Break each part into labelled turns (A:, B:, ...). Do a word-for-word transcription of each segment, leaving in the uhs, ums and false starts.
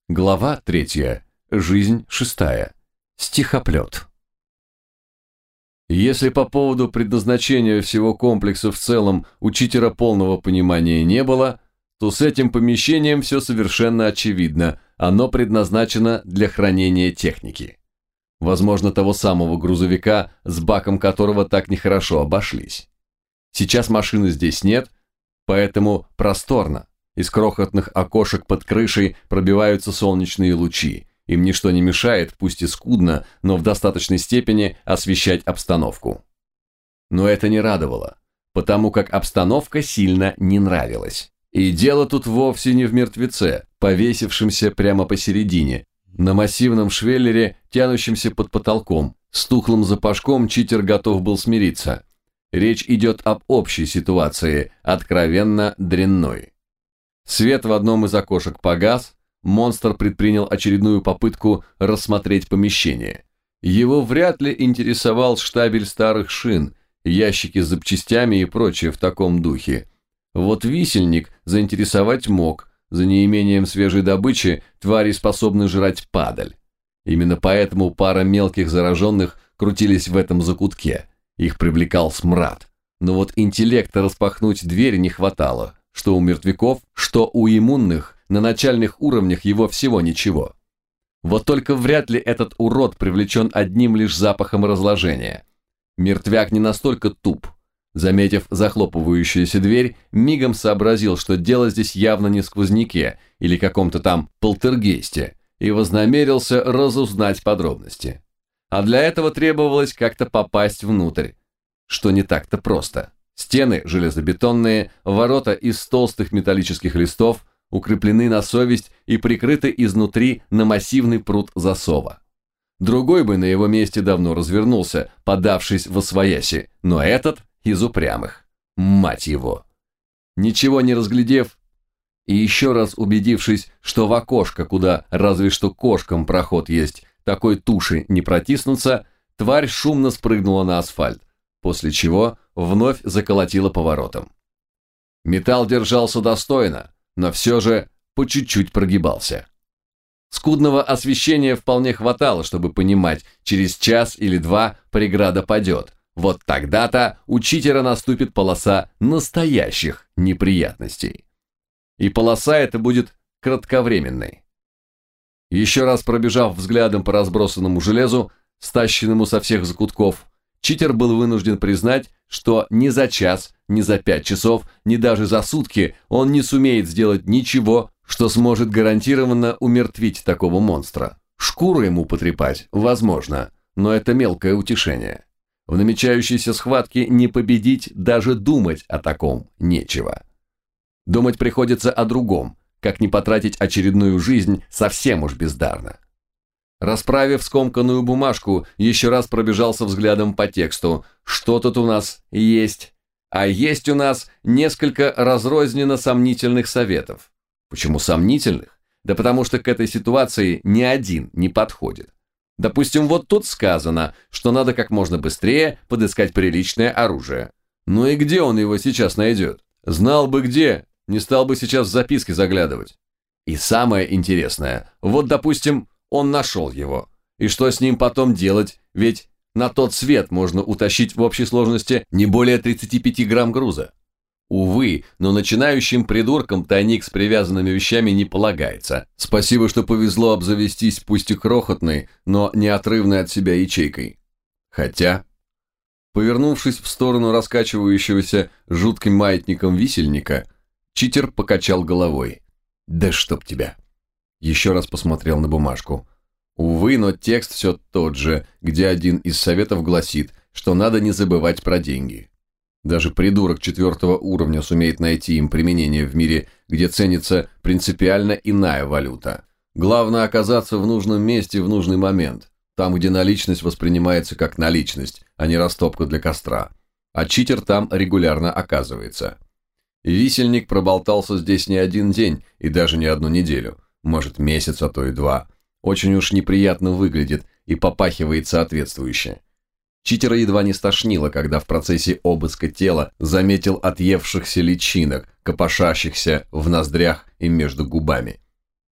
A: Глава третья. Жизнь шестая. Стихоплет. Если по поводу предназначения всего комплекса в целом у читера полного понимания не было, то с этим помещением все совершенно очевидно, оно предназначено для хранения техники. Возможно, того самого грузовика, с баком которого так нехорошо обошлись. Сейчас машины здесь нет, поэтому просторно. Из крохотных окошек под крышей пробиваются солнечные лучи. Им ничто не мешает, пусть и скудно, но в достаточной степени освещать обстановку. Но это не радовало, потому как обстановка сильно не нравилась. И дело тут вовсе не в мертвеце, повесившемся прямо посередине, на массивном швеллере, тянущемся под потолком. С тухлым запашком читер готов был смириться. Речь идет об общей ситуации, откровенно дрянной. Свет в одном из окошек погас, монстр предпринял очередную попытку рассмотреть помещение. Его вряд ли интересовал штабель старых шин, ящики с запчастями и прочее в таком духе. Вот висельник заинтересовать мог, за неимением свежей добычи твари способны жрать падаль. Именно поэтому пара мелких зараженных крутились в этом закутке, их привлекал смрад. Но вот интеллекта распахнуть дверь не хватало. Что у мертвяков, что у иммунных, на начальных уровнях его всего ничего. Вот только вряд ли этот урод привлечен одним лишь запахом разложения. Мертвяк не настолько туп. Заметив захлопывающуюся дверь, мигом сообразил, что дело здесь явно не в сквозняке или каком-то там полтергейсте, и вознамерился разузнать подробности. А для этого требовалось как-то попасть внутрь, что не так-то просто. Стены железобетонные, ворота из толстых металлических листов, укреплены на совесть и прикрыты изнутри на массивный прут засова. Другой бы на его месте давно развернулся, подавшись восвояси, но этот из упрямых. Мать его! Ничего не разглядев и еще раз убедившись, что в окошко, куда разве что кошкам проход есть, такой туши не протиснуться, тварь шумно спрыгнула на асфальт, после чего вновь заколотила поворотом. Металл держался достойно, но все же по чуть-чуть прогибался. Скудного освещения вполне хватало, чтобы понимать, через час или два преграда падет. Вот тогда-то у читера наступит полоса настоящих неприятностей. И полоса эта будет кратковременной. Еще раз пробежав взглядом по разбросанному железу, стащенному со всех закутков, читер был вынужден признать, что ни за час, ни за пять часов, ни даже за сутки он не сумеет сделать ничего, что сможет гарантированно умертвить такого монстра. Шкуру ему потрепать возможно, но это мелкое утешение. В намечающейся схватке не победить, даже думать о таком нечего. Думать приходится о другом, как не потратить очередную жизнь совсем уж бездарно. Расправив скомканную бумажку, еще раз пробежался взглядом по тексту. Что тут у нас есть? А есть у нас несколько разрозненно сомнительных советов. Почему сомнительных? Да потому что к этой ситуации ни один не подходит. Допустим, вот тут сказано, что надо как можно быстрее подыскать приличное оружие. Ну и где он его сейчас найдет? Знал бы где, не стал бы сейчас в записки заглядывать. И самое интересное, вот допустим, он нашел его. И что с ним потом делать? Ведь на тот свет можно утащить в общей сложности не более тридцати пяти грамм груза. Увы, но начинающим придуркам тайник с привязанными вещами не полагается. Спасибо, что повезло обзавестись пусть и крохотной, но неотрывной от себя ячейкой. Хотя, повернувшись в сторону раскачивающегося жутким маятником висельника, читер покачал головой. Да чтоб тебя! Еще раз посмотрел на бумажку. Увы, но текст все тот же, где один из советов гласит, что надо не забывать про деньги. Даже придурок четвертого уровня сумеет найти им применение в мире, где ценится принципиально иная валюта. Главное оказаться в нужном месте в нужный момент, там, где наличность воспринимается как наличность, а не растопка для костра. А читер там регулярно оказывается. Висельник проболтался здесь не один день и даже не одну неделю. Может, месяц, а то и два. Очень уж неприятно выглядит и попахивает соответствующе. Читера едва не стошнило, когда в процессе обыска тела заметил отъевшихся личинок, копошащихся в ноздрях и между губами.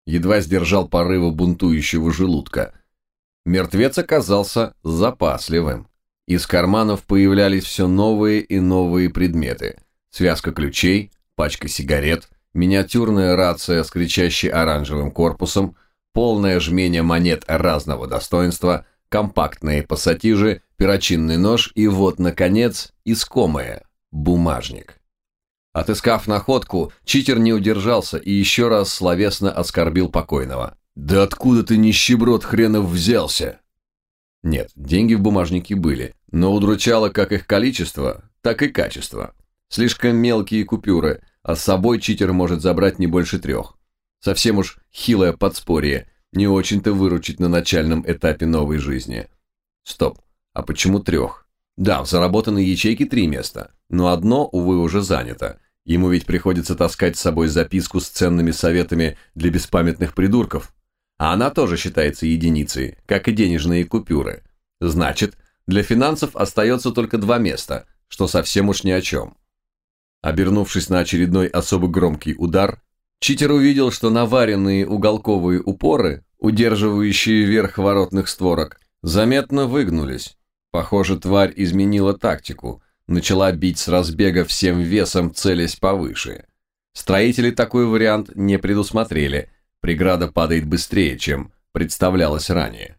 A: Едва сдержал порывы бунтующего желудка. Мертвец оказался запасливым. Из карманов появлялись все новые и новые предметы. Связка ключей, пачка сигарет, миниатюрная рация с кричащей оранжевым корпусом, полное жмение монет разного достоинства, компактные пассатижи, перочинный нож и вот, наконец, искомое – бумажник. Отыскав находку, читер не удержался и еще раз словесно оскорбил покойного. «Да откуда ты, нищеброд хренов, взялся?» Нет, деньги в бумажнике были, но удручало как их количество, так и качество. Слишком мелкие купюры, а с собой читер может забрать не больше трех. Совсем уж хилое подспорье, не очень-то выручить на начальном этапе новой жизни. Стоп, а почему трех? Да, в заработанной ячейке три места, но одно, увы, уже занято. Ему ведь приходится таскать с собой записку с ценными советами для беспамятных придурков. А она тоже считается единицей, как и денежные купюры. Значит, для финансов остается только два места, что совсем уж ни о чем. Обернувшись на очередной особо громкий удар, читер увидел, что наваренные уголковые упоры, удерживающие верх воротных створок, заметно выгнулись. Похоже, тварь изменила тактику, начала бить с разбега всем весом, целясь повыше. Строители такой вариант не предусмотрели, преграда падает быстрее, чем представлялось ранее.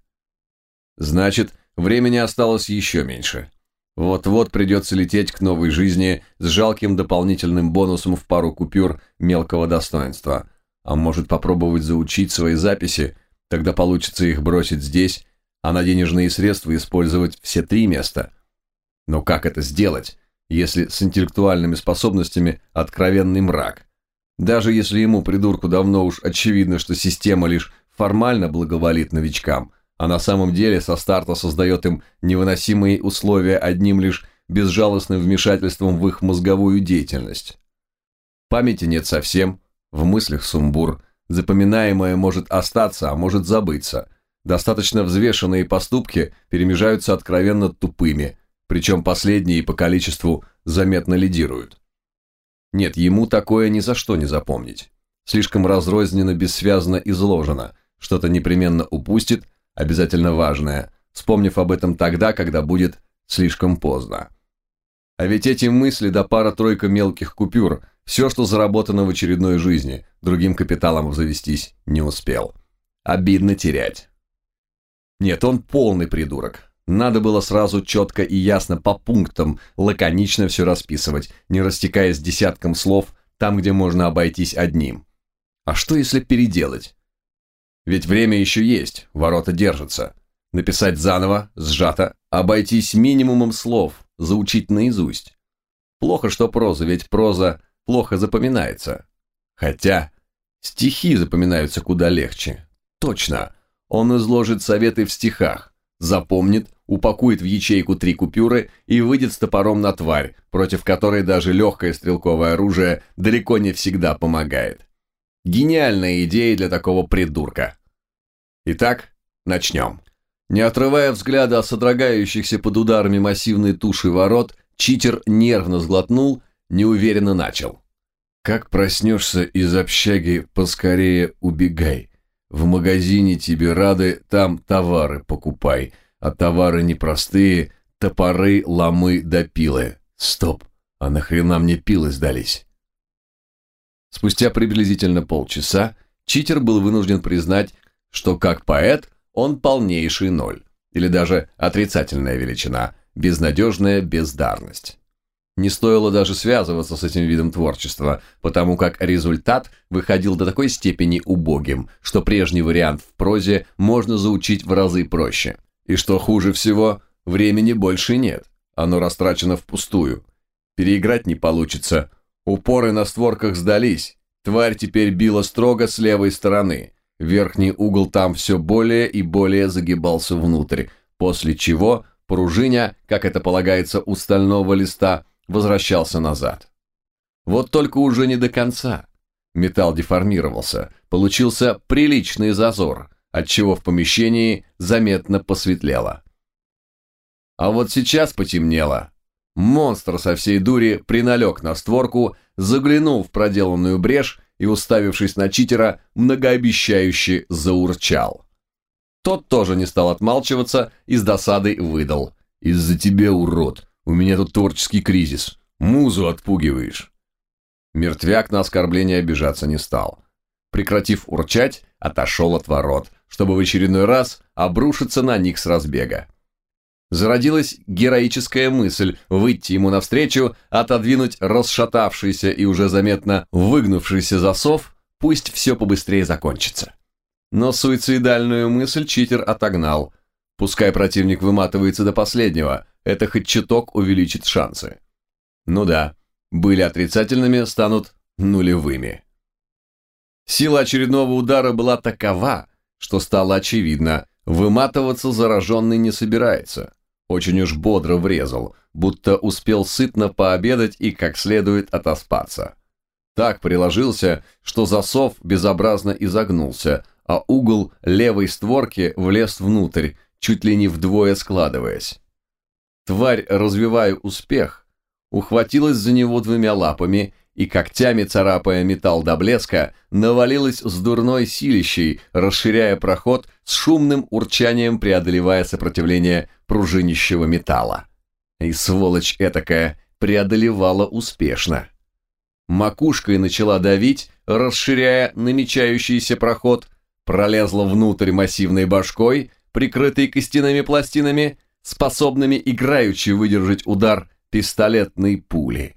A: Значит, времени осталось еще меньше. Вот-вот придется лететь к новой жизни с жалким дополнительным бонусом в пару купюр мелкого достоинства. А может попробовать заучить свои записи, тогда получится их бросить здесь, а на денежные средства использовать все три места. Но как это сделать, если с интеллектуальными способностями откровенный мрак? Даже если ему, придурку, давно уж очевидно, что система лишь формально благоволит новичкам, а на самом деле со старта создает им невыносимые условия одним лишь безжалостным вмешательством в их мозговую деятельность. Памяти нет совсем, в мыслях сумбур, запоминаемое может остаться, а может забыться. Достаточно взвешенные поступки перемежаются откровенно тупыми, причем последние по количеству заметно лидируют. Нет, ему такое ни за что не запомнить. Слишком разрозненно, бессвязно изложено, что-то непременно упустит, обязательно важное, вспомнив об этом тогда, когда будет слишком поздно. А ведь эти мысли да пара-тройка мелких купюр, все, что заработано в очередной жизни, другим капиталом обзавестись не успел. Обидно терять. Нет, он полный придурок. Надо было сразу четко и ясно по пунктам, лаконично все расписывать, не растекаясь десятком слов там, где можно обойтись одним. А что если переделать? Ведь время еще есть, ворота держатся. Написать заново, сжато, обойтись минимумом слов, заучить наизусть. Плохо, что проза, ведь проза плохо запоминается. Хотя стихи запоминаются куда легче. Точно, он изложит советы в стихах, запомнит, упакует в ячейку три купюры и выйдет с топором на тварь, против которой даже легкое стрелковое оружие далеко не всегда помогает. Гениальная идея для такого придурка. Итак, начнем. Не отрывая взгляда от содрогающихся под ударами массивной туши ворот, читер нервно сглотнул, неуверенно начал. Как проснешься из общаги, поскорее убегай. В магазине тебе рады, там товары покупай. А товары непростые, топоры, ломы да пилы. Стоп, а нахрена мне пилы сдались? Спустя приблизительно полчаса читер был вынужден признать, что как поэт он полнейший ноль, или даже отрицательная величина, безнадежная бездарность. Не стоило даже связываться с этим видом творчества, потому как результат выходил до такой степени убогим, что прежний вариант в прозе можно заучить в разы проще. И что хуже всего, времени больше нет, оно растрачено впустую. Переиграть не получится, упоры на створках сдались, тварь теперь била строго с левой стороны. Верхний угол там все более и более загибался внутрь, после чего пружиня, как это полагается у стального листа, возвращался назад. Вот только уже не до конца. Металл деформировался, получился приличный зазор, отчего в помещении заметно посветлело. А вот сейчас потемнело. Монстр со всей дури приналег на створку, заглянул в проделанную брешь и, уставившись на читера, многообещающе заурчал. Тот тоже не стал отмалчиваться и с досадой выдал: «Из-за тебя, урод, у меня тут творческий кризис. Музу отпугиваешь». Мертвяк на оскорбление обижаться не стал. Прекратив урчать, отошел от ворот, чтобы в очередной раз обрушиться на них с разбега. Зародилась героическая мысль выйти ему навстречу, отодвинуть расшатавшийся и уже заметно выгнувшийся засов, пусть все побыстрее закончится. Но суицидальную мысль читер отогнал. Пускай противник выматывается до последнего, это хоть чуток увеличит шансы. Ну да, были отрицательными, станут нулевыми. Сила очередного удара была такова, что стало очевидно, выматываться зараженный не собирается. Очень уж бодро врезал, будто успел сытно пообедать и как следует отоспаться. Так приложился, что засов безобразно изогнулся, а угол левой створки влез внутрь, чуть ли не вдвое складываясь. Тварь, развивая успех, ухватилась за него двумя лапами и, когтями царапая металл до блеска, навалилась с дурной силищей, расширяя проход, с шумным урчанием преодолевая сопротивление пружинищего металла. И сволочь этакая преодолевала успешно. Макушкой начала давить, расширяя намечающийся проход, пролезла внутрь массивной башкой, прикрытой костяными пластинами, способными играючи выдержать удар пистолетной пули.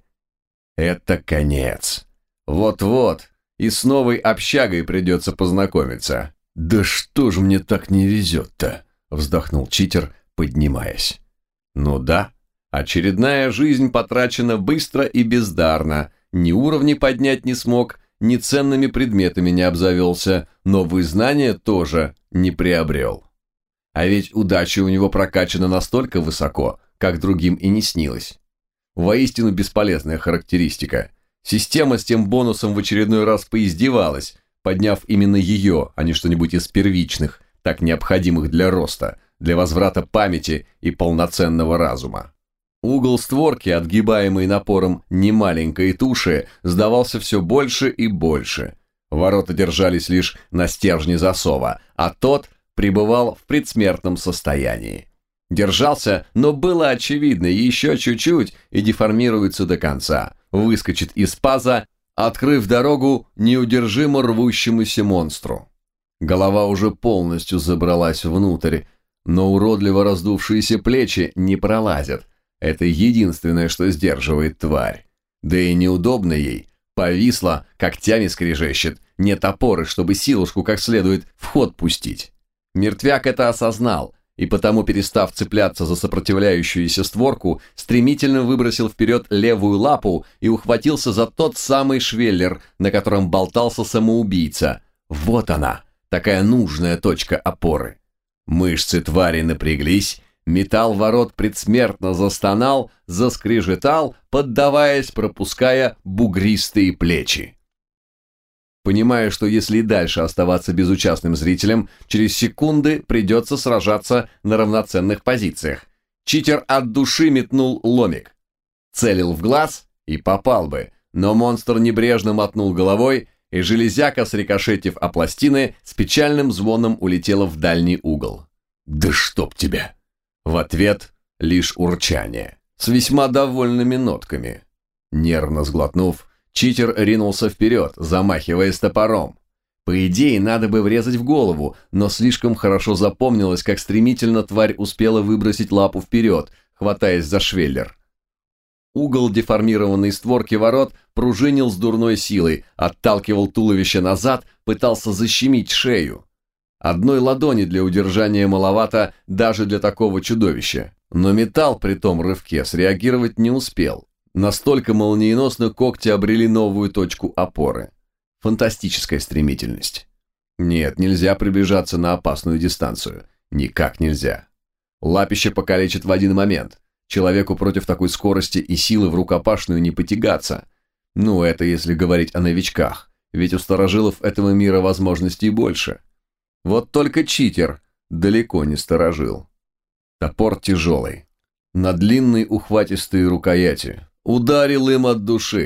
A: Это конец. Вот-вот, и с новой общагой придется познакомиться. «Да что ж мне так не везет-то?» — вздохнул читер, поднимаясь. «Ну да, очередная жизнь потрачена быстро и бездарно, ни уровни поднять не смог, ни ценными предметами не обзавелся, новые знания тоже не приобрел. А ведь удача у него прокачана настолько высоко, как другим и не снилось. Воистину бесполезная характеристика. Система с тем бонусом в очередной раз поиздевалась, подняв именно ее, а не что-нибудь из первичных, так необходимых для роста, для возврата памяти и полноценного разума. Угол створки, отгибаемый напором немаленькой туши, сдавался все больше и больше. Ворота держались лишь на стержне засова, а тот пребывал в предсмертном состоянии. Держался, но было очевидно, еще чуть-чуть и деформируется до конца, выскочит из паза, открыв дорогу неудержимо рвущемуся монстру. Голова уже полностью забралась внутрь, но уродливо раздувшиеся плечи не пролазят. Это единственное, что сдерживает тварь. Да и неудобно ей, повисла, когтями скрежещет, нет опоры, чтобы силушку как следует в ход пустить. Мертвяк это осознал, и потому, перестав цепляться за сопротивляющуюся створку, стремительно выбросил вперед левую лапу и ухватился за тот самый швеллер, на котором болтался самоубийца. Вот она, такая нужная точка опоры. Мышцы твари напряглись, металл ворот предсмертно застонал, заскрежетал, поддаваясь, пропуская бугристые плечи. Понимая, что если и дальше оставаться безучастным зрителем, через секунды придется сражаться на равноценных позициях, читер от души метнул ломик. Целил в глаз и попал бы, но монстр небрежно мотнул головой, и железяка, срикошетив о пластины, с печальным звоном улетела в дальний угол. «Да чтоб тебя!» В ответ лишь урчание, с весьма довольными нотками. Нервно сглотнув, читер ринулся вперед, замахиваясь топором. По идее, надо бы врезать в голову, но слишком хорошо запомнилось, как стремительно тварь успела выбросить лапу вперед, хватаясь за швеллер. Угол деформированной створки ворот пружинил с дурной силой, отталкивал туловище назад, пытался защемить шею. Одной ладони для удержания маловато даже для такого чудовища, но металл при том рывке среагировать не успел. Настолько молниеносно когти обрели новую точку опоры. Фантастическая стремительность. Нет, нельзя приближаться на опасную дистанцию. Никак нельзя. Лапище покалечит в один момент. Человеку против такой скорости и силы в рукопашную не потягаться. Ну, это если говорить о новичках, ведь у старожилов этого мира возможностей больше. Вот только читер далеко не старожил. Топор тяжелый. На длинной ухватистой рукояти. Ударил им от души, в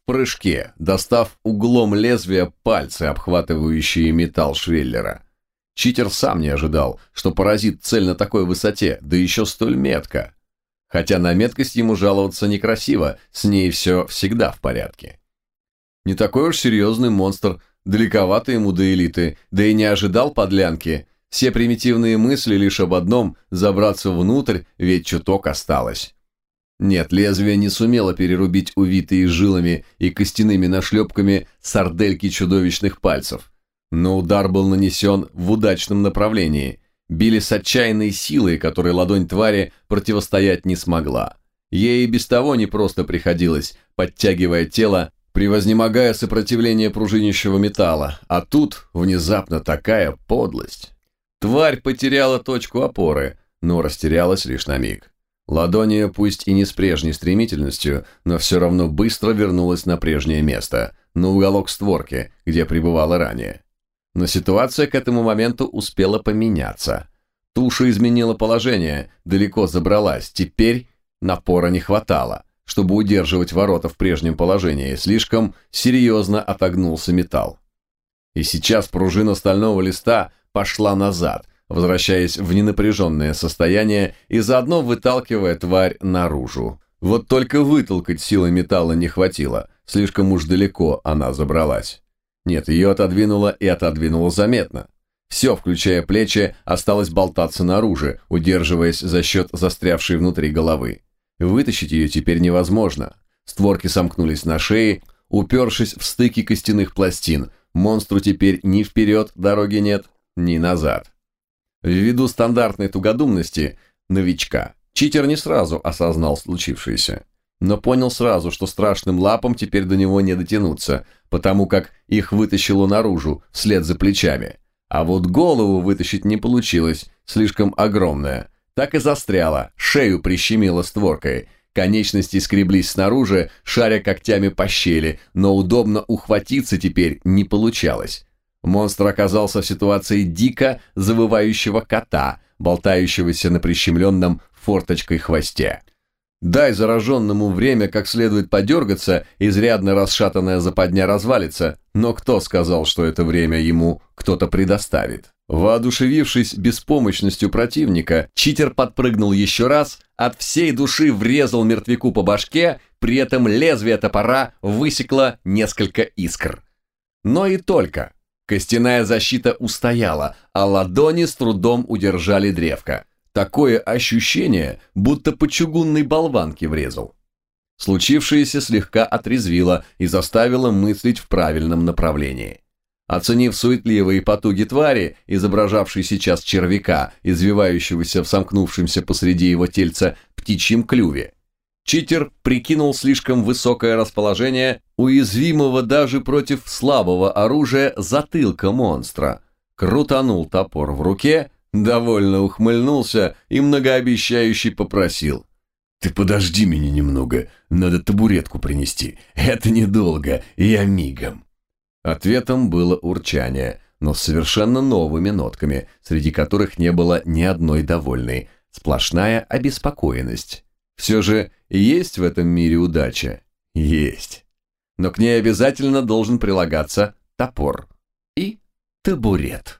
A: прыжке, достав углом лезвия пальцы, обхватывающие металл швеллера. Читер сам не ожидал, что поразит цель на такой высоте, да еще столь метко. Хотя на меткость ему жаловаться некрасиво, с ней все всегда в порядке. Не такой уж серьезный монстр, далековато ему до элиты, да и не ожидал подлянки. Все примитивные мысли лишь об одном – забраться внутрь, ведь чуток осталось. Нет, лезвие не сумело перерубить увитые жилами и костяными нашлепками сардельки чудовищных пальцев. Но удар был нанесен в удачном направлении. Били с отчаянной силой, которой ладонь твари противостоять не смогла. Ей и без того непросто приходилось, подтягивая тело, превознемогая сопротивление пружинящего металла. А тут внезапно такая подлость. Тварь потеряла точку опоры, но растерялась лишь на миг. Ладонь ее, пусть и не с прежней стремительностью, но все равно быстро вернулась на прежнее место, на уголок створки, где пребывала ранее. Но ситуация к этому моменту успела поменяться. Туша изменила положение, далеко забралась, теперь напора не хватало, чтобы удерживать ворота в прежнем положении, слишком серьезно отогнулся металл. И сейчас пружина стального листа пошла назад, возвращаясь в ненапряженное состояние и заодно выталкивая тварь наружу. Вот только вытолкать силы металла не хватило, слишком уж далеко она забралась. Нет, ее отодвинуло и отодвинуло заметно. Все, включая плечи, осталось болтаться наружу, удерживаясь за счет застрявшей внутри головы. Вытащить ее теперь невозможно. Створки сомкнулись на шее, упершись в стыки костяных пластин. Монстру теперь ни вперед дороги нет, ни назад. Ввиду стандартной тугодумности новичка, читер не сразу осознал случившееся, но понял сразу, что страшным лапам теперь до него не дотянуться, потому как их вытащило наружу, вслед за плечами. А вот голову вытащить не получилось, слишком огромная. Так и застряла, шею прищемило створкой. Конечности скреблись снаружи, шаря когтями по щели, но удобно ухватиться теперь не получалось. Монстр оказался в ситуации дико завывающего кота, болтающегося на прищемленном форточкой хвосте. Дай зараженному время как следует подергаться, изрядно расшатанная западня развалится, но кто сказал, что это время ему кто-то предоставит? Воодушевившись беспомощностью противника, читер подпрыгнул еще раз, от всей души врезал мертвяку по башке, при этом лезвие топора высекло несколько искр. Но и только. Костяная защита устояла, а ладони с трудом удержали древко. Такое ощущение, будто по чугунной болванке врезал. Случившееся слегка отрезвило и заставило мыслить в правильном направлении. Оценив суетливые потуги твари, изображавшей сейчас червяка, извивающегося в сомкнувшемся посреди его тельца птичьем клюве, читер прикинул слишком высокое расположение уязвимого даже против слабого оружия затылка монстра, крутанул топор в руке, довольно ухмыльнулся и многообещающе попросил: «Ты подожди меня немного, надо табуретку принести, это недолго, я мигом». Ответом было урчание, но с совершенно новыми нотками, среди которых не было ни одной довольной, сплошная обеспокоенность. Все же есть в этом мире удача? Есть. Но к ней обязательно должен прилагаться топор и табурет.